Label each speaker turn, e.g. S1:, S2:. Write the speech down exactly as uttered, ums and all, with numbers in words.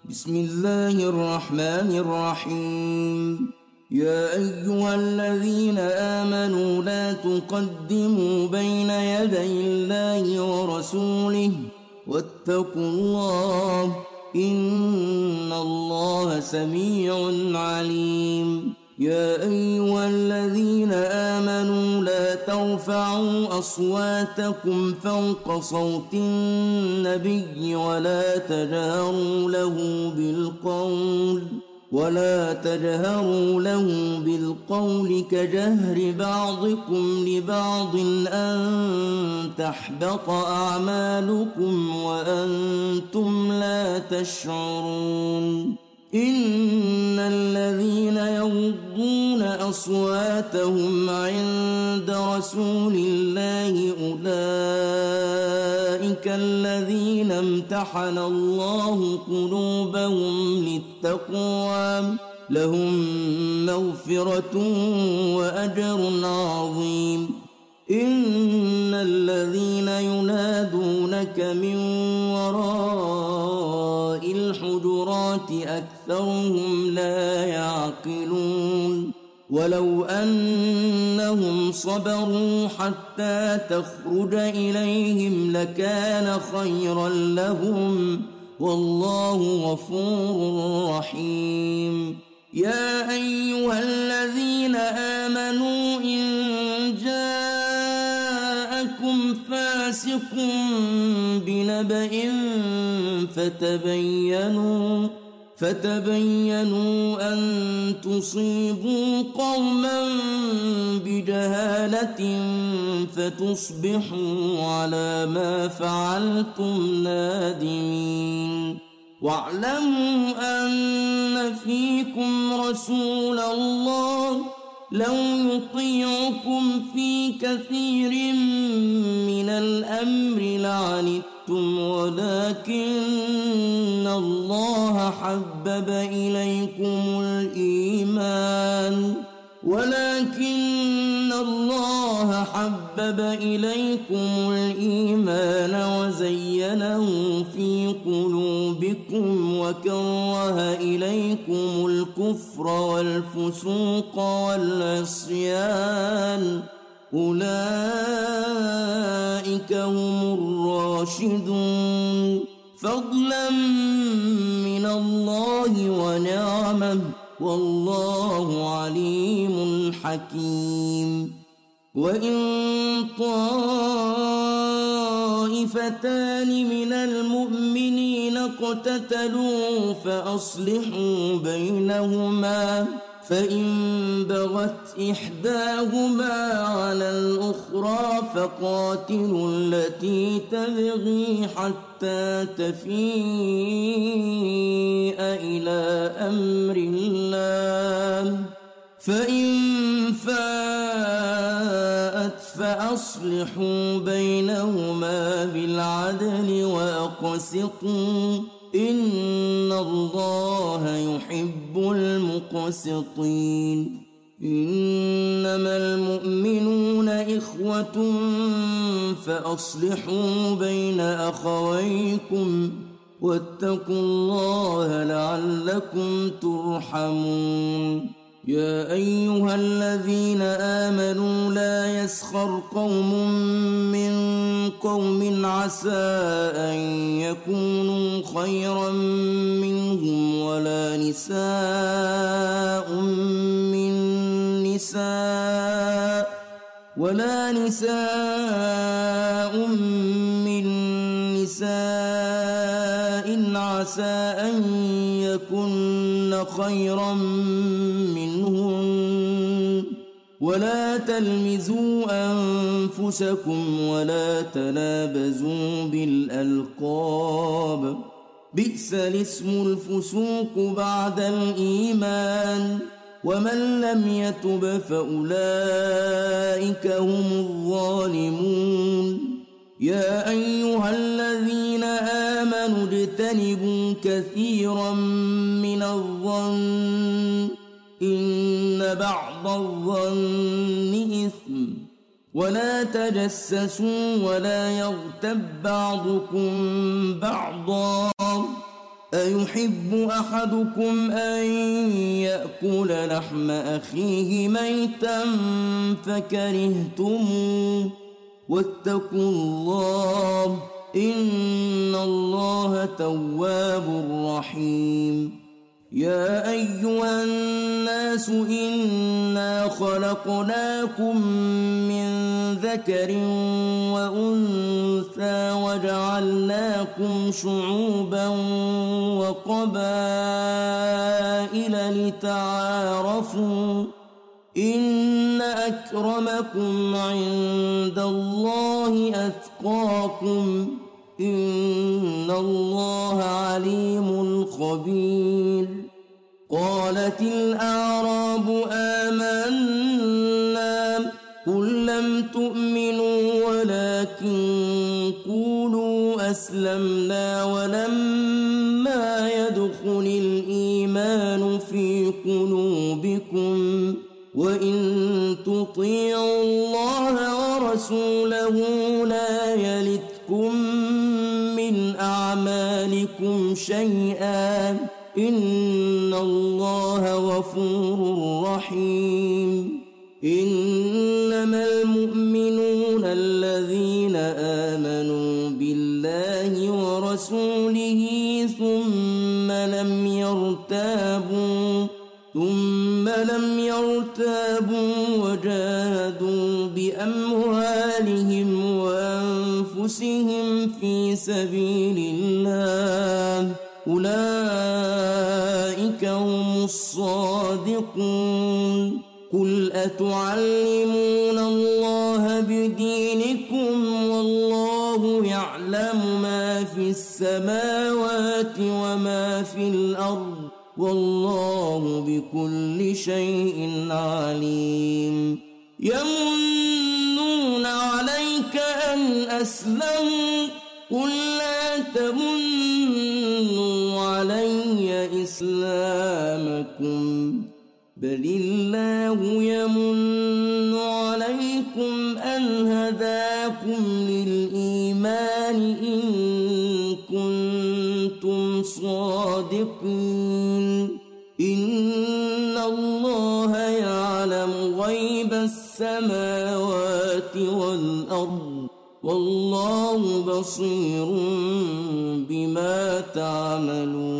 S1: بسم الله الرحمن الرحيم. يا أيها الذين آمنوا لا تقدموا بين يدي الله ورسوله واتقوا الله إن الله سميع عليم. يا أيها الذين آمنوا لا ترفعوا أصواتكم فوق صوت النبي ولا تجهروا له بالقول ولا تجهروا له بالقول كجهر بعضكم لبعض أن تحبط أعمالكم وأنتم لا تشعرون. إن الذين يغضون أصواتهم عند رسول الله أولئك الذين امتحن الله قلوبهم للتقوى لهم مغفرة وأجر عظيم. إن الذين ينادونك من وراء الحجرات أكثرهم لا يعقلون. ولو أنهم صبروا حتى تخرج إليهم لكان خيرا لهم والله غفور رحيم. يا أيها الذين آمنوا إن جاءكم فاسق بنبأ فتبينوا فتبينوا أن تصيبوا قوما بجهالة فتصبحوا على ما فعلتم نادمين. واعلموا أن فيكم رسول الله لو يطيعكم في كثير من الأمر لعنتم ولكن الله حبب إليكم الإيمان ولكن الله حبب إليكم الإيمان وزينه في قلوبكم وكره إليكم الكفر والفسوق والعصيان أولئك هم الراشدون فضلا من الله ونعمه والله عليم حكيم. وإن طائفتان من المؤمنين اقتتلوا فأصلحوا بينهما فإن بغت إحداهما على الأخرى فقاتلوا التي تبغي حتى تفيء إلى أمر الله فإن فاءت فأصلحوا بينهما بالعدل وأقسطوا إن الله يحب المقسطين. إنما المؤمنون إخوة فأصلحوا بين أخويكم واتقوا الله لعلكم ترحمون. يا أيها الذين آمنوا لا يسخر قوم من قوم عسى أن يكونوا خيرا منهم ولا نساء من نساء ولا نساء من نساء عسى أن يكن خيرا منهن ولا تلمزوا أنفسكم ولا تنابزوا بالألقاب بئس الاسم الفسوق بعد الإيمان ومن لم يتب فأولئك هم الظالمون. يا أيها الذين آمنوا اجتنبوا كثيرا من الظن إن بعض الظن إثم ولا تجسسوا ولا يغتب بعضكم بعضا أيحب أحدكم أن يأكل لحم أخيه ميتا فكرهتموه واتقوا الله إن الله تواب رحيم. يا أيها الناس إنا خلقناكم من ذكر وأنثى وجعلناكم شعوبا وقبائل لتعارفوا إن أكرمكم عند الله أتقاكم إن الله عليم خبير. قالت الأعراب آمنا قل لم تؤمنوا ولكن قولوا أسلمنا ولما يدخل الإيمان في قلوبكم وإن تطيعوا الله ورسوله لا يلتكم من أعمالكم شيئا إن الله غفور رحيم. إنما المؤمنون الذين آمنوا بالله ورسوله ثم لم يرتابوا ثم لم يرتابوا وجاهدوا بأموالهم وأنفسهم في سبيل الله أولئك هم الصادقون. قل أتعلمون الله بدينكم والله يعلم ما في السماوات وما في الأرض والله بكل شيء عليم. يمنون عليك أن أسلموا قل لا تمنوا علي إسلامكم بل الله يمن عليكم أن هداكم للإيمان إن كنتم صادقين. إن الله يعلم غيب السماوات والأرض والله بصير بما تعملون.